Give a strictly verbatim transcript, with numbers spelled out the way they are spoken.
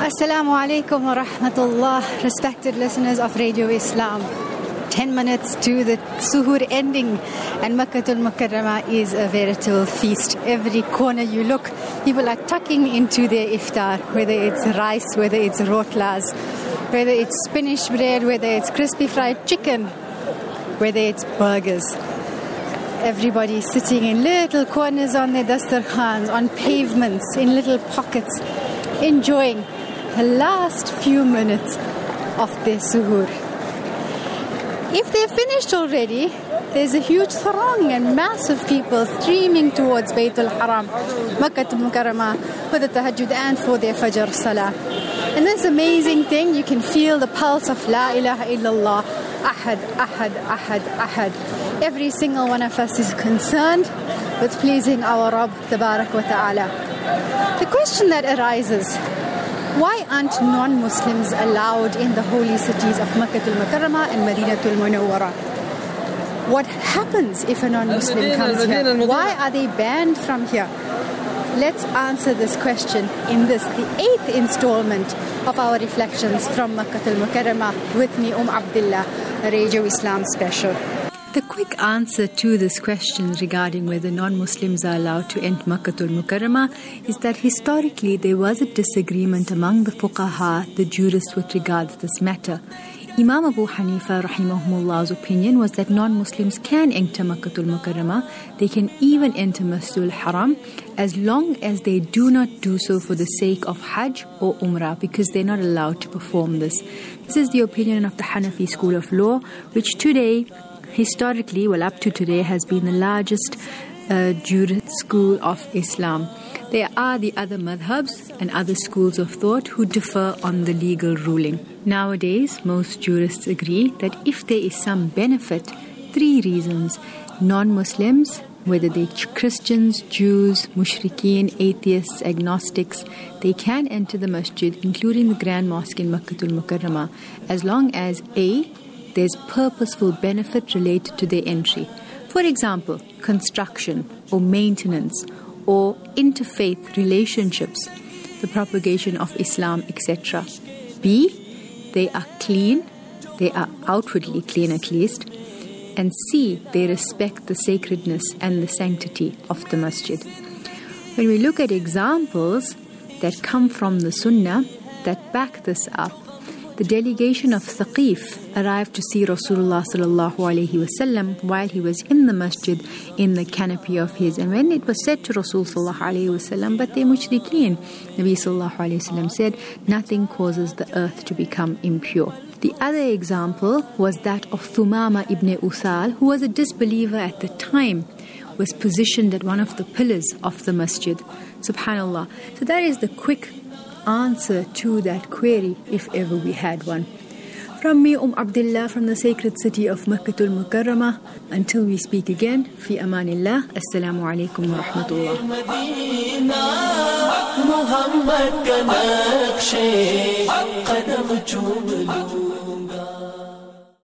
Assalamu alaikum wa rahmatullah, respected listeners of Radio Islam. Ten minutes to the suhoor ending, and Makkatul Mukarramah is a veritable feast. Every corner you look, people are tucking into their iftar, whether it's rice, whether it's rotlas, whether it's spinach bread, whether it's crispy fried chicken, whether it's burgers. Everybody sitting in little corners on their dastarkhans, on pavements, in little pockets, enjoying the last few minutes of their suhoor. If they're finished already, there's a huge throng and mass of people streaming towards Baytul Haram, Makkatul Mukarramah, for the tahajjud and for their fajr salah. And this amazing thing, you can feel the pulse of La ilaha illallah, Ahad, Ahad, Ahad, Ahad. Every single one of us is concerned with pleasing our Rabb Tabarak wa Ta'ala. The question that arises, why aren't non-Muslims allowed in the holy cities of Makkatul Mukarramah and Madinatul Munawwara? What happens if a non-Muslim comes here? Why are they banned from here? Let's answer this question in this, the eighth installment of our reflections from Makkatul Mukarramah with me, Umm Abdullah, a Radio Islam special. The quick answer to this question regarding whether non-Muslims are allowed to enter Makkatul Mukarramah is that historically there was a disagreement among the fuqaha, the jurists, with regard to this matter. Imam Abu Hanifa rahimahullah's opinion was that non-Muslims can enter Makkatul Mukarramah. They can even enter Masjidul Haram as long as they do not do so for the sake of Hajj or Umrah, because they're not allowed to perform this. This is the opinion of the Hanafi school of law, which today, historically, well up to today, has been the largest uh, jurist school of Islam. There are the other madhabs and other schools of thought who differ on the legal ruling. Nowadays, most jurists agree that if there is some benefit, three reasons: non-Muslims, whether they're Christians, Jews, mushrikeen, atheists, agnostics, they can enter the masjid, including the Grand Mosque in Makkatul Mukarramah, as long as A, there's purposeful benefit related to their entry. For example, construction or maintenance or interfaith relationships, the propagation of Islam, et cetera. B, they are clean, they are outwardly clean at least. And C, they respect the sacredness and the sanctity of the masjid. When we look at examples that come from the Sunnah that back this up, the delegation of Thaqif arrived to see Rasulullah sallallahu alaihi wasallam while he was in the masjid in the canopy of his. And when it was said to Rasul sallallahu alaihi wasallam, but they're mushrikeen, Nabi sallallahu alaihi wasallam said, nothing causes the earth to become impure. The other example was that of Thumama ibn Uthal, who was a disbeliever at the time, was positioned at one of the pillars of the masjid. Subhanallah. So that is the quick answer to that query, if ever we had one. From me, Umm Abdullah, from the sacred city of Makkatul Mukarramah. Until we speak again, fi amanillah. Assalamu alaikum wa rahmatullah.